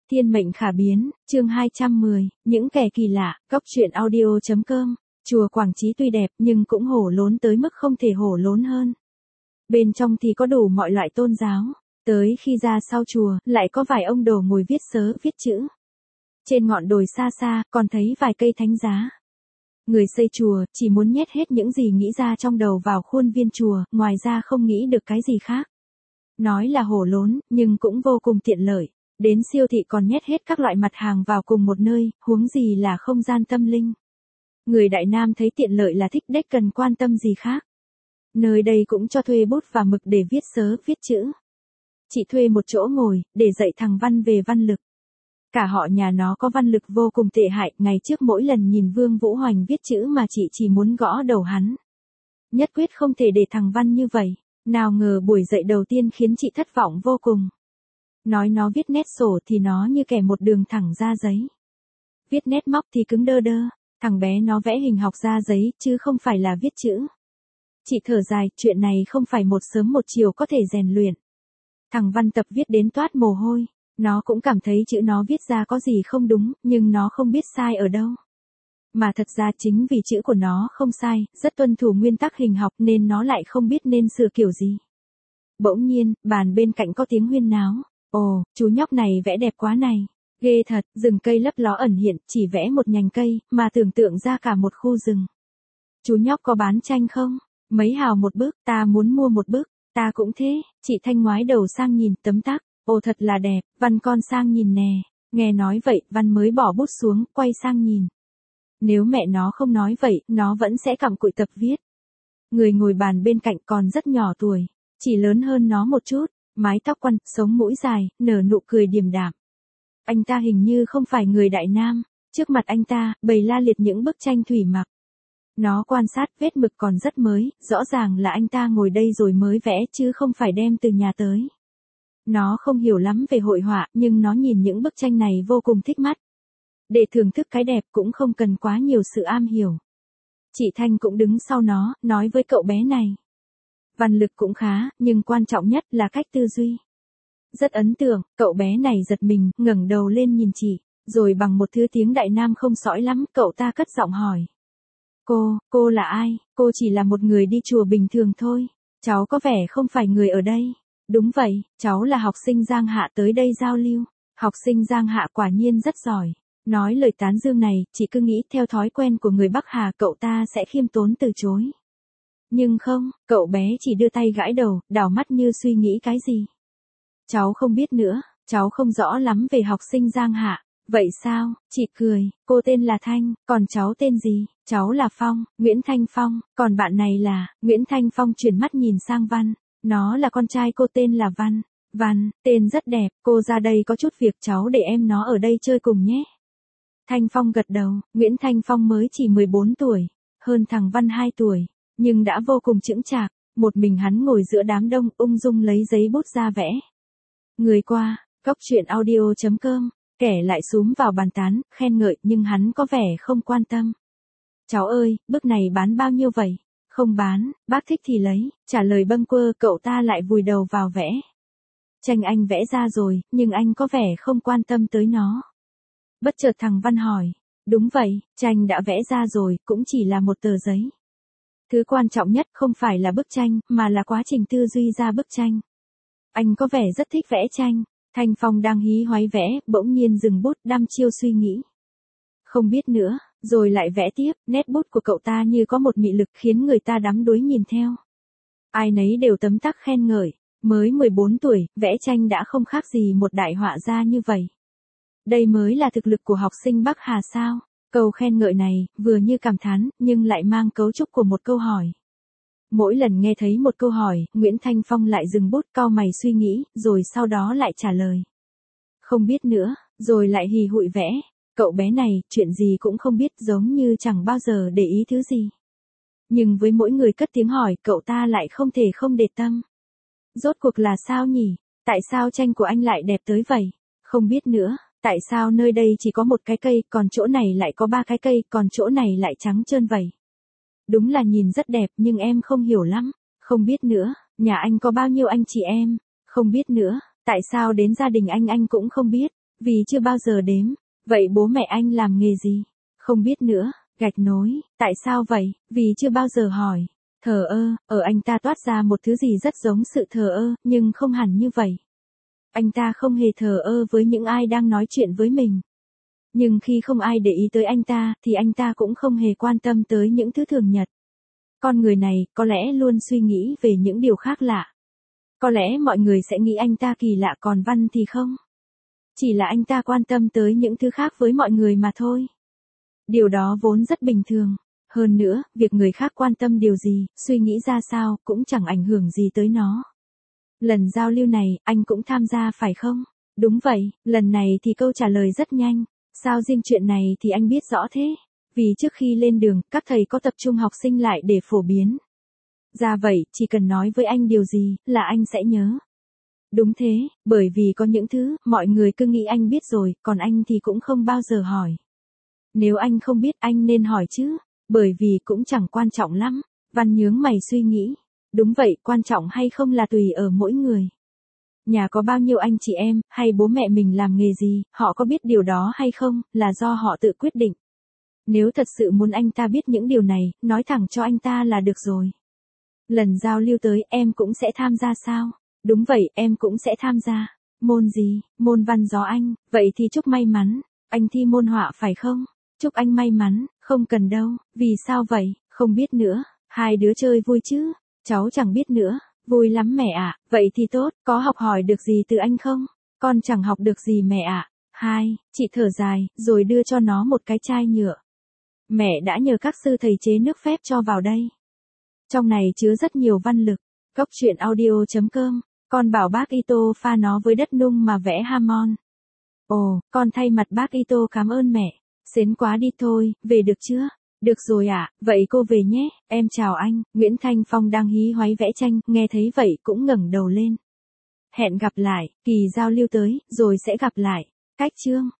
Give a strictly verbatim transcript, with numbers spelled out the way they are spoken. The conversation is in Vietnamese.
Thiên mệnh khả biến, chương hai trăm mười, những kẻ kỳ lạ, góc truyện audio chấm com. Chùa Quảng Trí tuy đẹp nhưng cũng hổ lốn tới mức không thể hổ lốn hơn. Bên trong thì có đủ mọi loại tôn giáo. Tới khi ra sau chùa, lại có vài ông đồ ngồi viết sớ, viết chữ. Trên ngọn đồi xa xa, còn thấy vài cây thánh giá. Người xây chùa, chỉ muốn nhét hết những gì nghĩ ra trong đầu vào khuôn viên chùa, ngoài ra không nghĩ được cái gì khác. Nói là hổ lốn, nhưng cũng vô cùng tiện lợi. Đến siêu thị còn nhét hết các loại mặt hàng vào cùng một nơi, huống gì là không gian tâm linh. Người Đại Nam thấy tiện lợi là thích đếch cần quan tâm gì khác. Nơi đây cũng cho thuê bút và mực để viết sớ, viết chữ. Chị thuê một chỗ ngồi, để dạy thằng Văn về văn lực. Cả họ nhà nó có văn lực vô cùng tệ hại, ngày trước mỗi lần nhìn Vương Vũ Hoành viết chữ mà chị chỉ muốn gõ đầu hắn. Nhất quyết không thể để thằng Văn như vậy, nào ngờ buổi dạy đầu tiên khiến chị thất vọng vô cùng. Nói nó viết nét sổ thì nó như kẻ một đường thẳng ra giấy. Viết nét móc thì cứng đơ đơ, thằng bé nó vẽ hình học ra giấy, chứ không phải là viết chữ. Chị thở dài, chuyện này không phải một sớm một chiều có thể rèn luyện. Thằng Văn tập viết đến toát mồ hôi, nó cũng cảm thấy chữ nó viết ra có gì không đúng, nhưng nó không biết sai ở đâu. Mà thật ra chính vì chữ của nó không sai, rất tuân thủ nguyên tắc hình học nên nó lại không biết nên sửa kiểu gì. Bỗng nhiên, bàn bên cạnh có tiếng huyên náo. Ồ, chú nhóc này vẽ đẹp quá này. Ghê thật, rừng cây lấp ló ẩn hiện, chỉ vẽ một nhành cây, mà tưởng tượng ra cả một khu rừng. Chú nhóc có bán tranh không? Mấy hào một bức, ta muốn mua một bức. Ta cũng thế, chị Thanh ngoái đầu sang nhìn tấm tắc. Ồ thật là đẹp, Văn con sang nhìn nè. Nghe nói vậy, Văn mới bỏ bút xuống, quay sang nhìn. Nếu mẹ nó không nói vậy, nó vẫn sẽ cặm cụi tập viết. Người ngồi bàn bên cạnh còn rất nhỏ tuổi, chỉ lớn hơn nó một chút. Mái tóc quăn, sống mũi dài, nở nụ cười điềm đạm. Anh ta hình như không phải người Đại Nam. Trước mặt anh ta, bày la liệt những bức tranh thủy mặc. Nó quan sát, vết mực còn rất mới, rõ ràng là anh ta ngồi đây rồi mới vẽ chứ không phải đem từ nhà tới. Nó không hiểu lắm về hội họa, nhưng nó nhìn những bức tranh này vô cùng thích mắt. Để thưởng thức cái đẹp cũng không cần quá nhiều sự am hiểu. Chị Thanh cũng đứng sau nó, nói với cậu bé này. Văn lực cũng khá, nhưng quan trọng nhất là cách tư duy. Rất ấn tượng, cậu bé này giật mình, ngẩng đầu lên nhìn chị, rồi bằng một thứ tiếng Đại Nam không sõi lắm, cậu ta cất giọng hỏi. Cô, cô là ai? Cô chỉ là một người đi chùa bình thường thôi. Cháu có vẻ không phải người ở đây. Đúng vậy, cháu là học sinh Giang Hạ tới đây giao lưu. Học sinh Giang Hạ quả nhiên rất giỏi. Nói lời tán dương này, chị cứ nghĩ theo thói quen của người Bắc Hà cậu ta sẽ khiêm tốn từ chối. Nhưng không, cậu bé chỉ đưa tay gãi đầu, đảo mắt như suy nghĩ cái gì. Cháu không biết nữa, cháu không rõ lắm về học sinh Giang Hạ. Vậy sao? Chị cười, cô tên là Thanh, còn cháu tên gì? Cháu là Phong, Nguyễn Thanh Phong, còn bạn này là, Nguyễn Thanh Phong chuyển mắt nhìn sang Văn. Nó là con trai cô tên là Văn. Văn, tên rất đẹp, cô ra đây có chút việc cháu để em nó ở đây chơi cùng nhé. Thanh Phong gật đầu, Nguyễn Thanh Phong mới chỉ mười bốn tuổi, hơn thằng Văn hai tuổi. Nhưng đã vô cùng chững chạc, một mình hắn ngồi giữa đám đông ung dung lấy giấy bút ra vẽ. Người qua, góc truyện audio chấm com, kẻ lại xúm vào bàn tán, khen ngợi nhưng hắn có vẻ không quan tâm. Cháu ơi, bức này bán bao nhiêu vậy? Không bán, bác thích thì lấy, trả lời bâng quơ cậu ta lại vùi đầu vào vẽ. Tranh anh vẽ ra rồi, nhưng anh có vẻ không quan tâm tới nó. Bất chợt thằng Văn hỏi, đúng vậy, tranh đã vẽ ra rồi, cũng chỉ là một tờ giấy. Thứ quan trọng nhất không phải là bức tranh, mà là quá trình tư duy ra bức tranh. Anh có vẻ rất thích vẽ tranh. Thanh Phong đang hí hoáy vẽ, bỗng nhiên dừng bút đăm chiêu suy nghĩ. Không biết nữa, rồi lại vẽ tiếp, nét bút của cậu ta như có một mị lực khiến người ta đắm đuối nhìn theo. Ai nấy đều tấm tắc khen ngợi, mới mười bốn tuổi, vẽ tranh đã không khác gì một đại họa gia như vậy. Đây mới là thực lực của học sinh Bắc Hà sao? Câu khen ngợi này, vừa như cảm thán, nhưng lại mang cấu trúc của một câu hỏi. Mỗi lần nghe thấy một câu hỏi, Nguyễn Thanh Phong lại dừng bút cau mày suy nghĩ, rồi sau đó lại trả lời. Không biết nữa, rồi lại hì hụi vẽ. Cậu bé này, chuyện gì cũng không biết giống như chẳng bao giờ để ý thứ gì. Nhưng với mỗi người cất tiếng hỏi, cậu ta lại không thể không để tâm. Rốt cuộc là sao nhỉ? Tại sao tranh của anh lại đẹp tới vậy? Không biết nữa. Tại sao nơi đây chỉ có một cái cây, còn chỗ này lại có ba cái cây, còn chỗ này lại trắng trơn vậy? Đúng là nhìn rất đẹp nhưng em không hiểu lắm. Không biết nữa, nhà anh có bao nhiêu anh chị em? Không biết nữa, tại sao đến gia đình anh anh cũng không biết. Vì chưa bao giờ đếm. Vậy bố mẹ anh làm nghề gì? Không biết nữa. Gạch nối. Tại sao vậy? Vì chưa bao giờ hỏi. Thờ ơ, ở anh ta toát ra một thứ gì rất giống sự thờ ơ, nhưng không hẳn như vậy. Anh ta không hề thờ ơ với những ai đang nói chuyện với mình. Nhưng khi không ai để ý tới anh ta, thì anh ta cũng không hề quan tâm tới những thứ thường nhật. Con người này, có lẽ luôn suy nghĩ về những điều khác lạ. Có lẽ mọi người sẽ nghĩ anh ta kỳ lạ, còn Văn thì không. Chỉ là anh ta quan tâm tới những thứ khác với mọi người mà thôi. Điều đó vốn rất bình thường. Hơn nữa, việc người khác quan tâm điều gì, suy nghĩ ra sao, cũng chẳng ảnh hưởng gì tới nó. Lần giao lưu này, anh cũng tham gia phải không? Đúng vậy, lần này thì câu trả lời rất nhanh. Sao riêng chuyện này thì anh biết rõ thế? Vì trước khi lên đường, các thầy có tập trung học sinh lại để phổ biến. Ra vậy, chỉ cần nói với anh điều gì, là anh sẽ nhớ. Đúng thế, bởi vì có những thứ, mọi người cứ nghĩ anh biết rồi, còn anh thì cũng không bao giờ hỏi. Nếu anh không biết, anh nên hỏi chứ, bởi vì cũng chẳng quan trọng lắm. Văn nhướng mày suy nghĩ. Đúng vậy, quan trọng hay không là tùy ở mỗi người. Nhà có bao nhiêu anh chị em, hay bố mẹ mình làm nghề gì, họ có biết điều đó hay không, là do họ tự quyết định. Nếu thật sự muốn anh ta biết những điều này, nói thẳng cho anh ta là được rồi. Lần giao lưu tới, em cũng sẽ tham gia sao? Đúng vậy, em cũng sẽ tham gia. Môn gì? Môn văn gió anh, vậy thì chúc may mắn. Anh thi môn họa phải không? Chúc anh may mắn, không cần đâu. Vì sao vậy? Không biết nữa. Hai đứa chơi vui chứ? Cháu chẳng biết nữa. Vui lắm mẹ ạ. Vậy thì tốt, có học hỏi được gì từ anh không? Con chẳng học được gì mẹ ạ. Hai, chị thở dài, rồi đưa cho nó một cái chai nhựa. Mẹ đã nhờ các sư thầy chế nước phép cho vào đây. Trong này chứa rất nhiều văn lực. Cốc truyện audio chấm com. Con bảo bác Ito pha nó với đất nung mà vẽ Hamon. Ồ, con thay mặt bác Ito cảm ơn mẹ. Xến quá đi thôi, về được chưa? Được rồi ạ, à, vậy cô về nhé, em chào anh. Nguyễn Thanh Phong đang hí hoáy vẽ tranh, nghe thấy vậy cũng ngẩng đầu lên. Hẹn gặp lại, kỳ giao lưu tới, rồi sẽ gặp lại. Cách chương.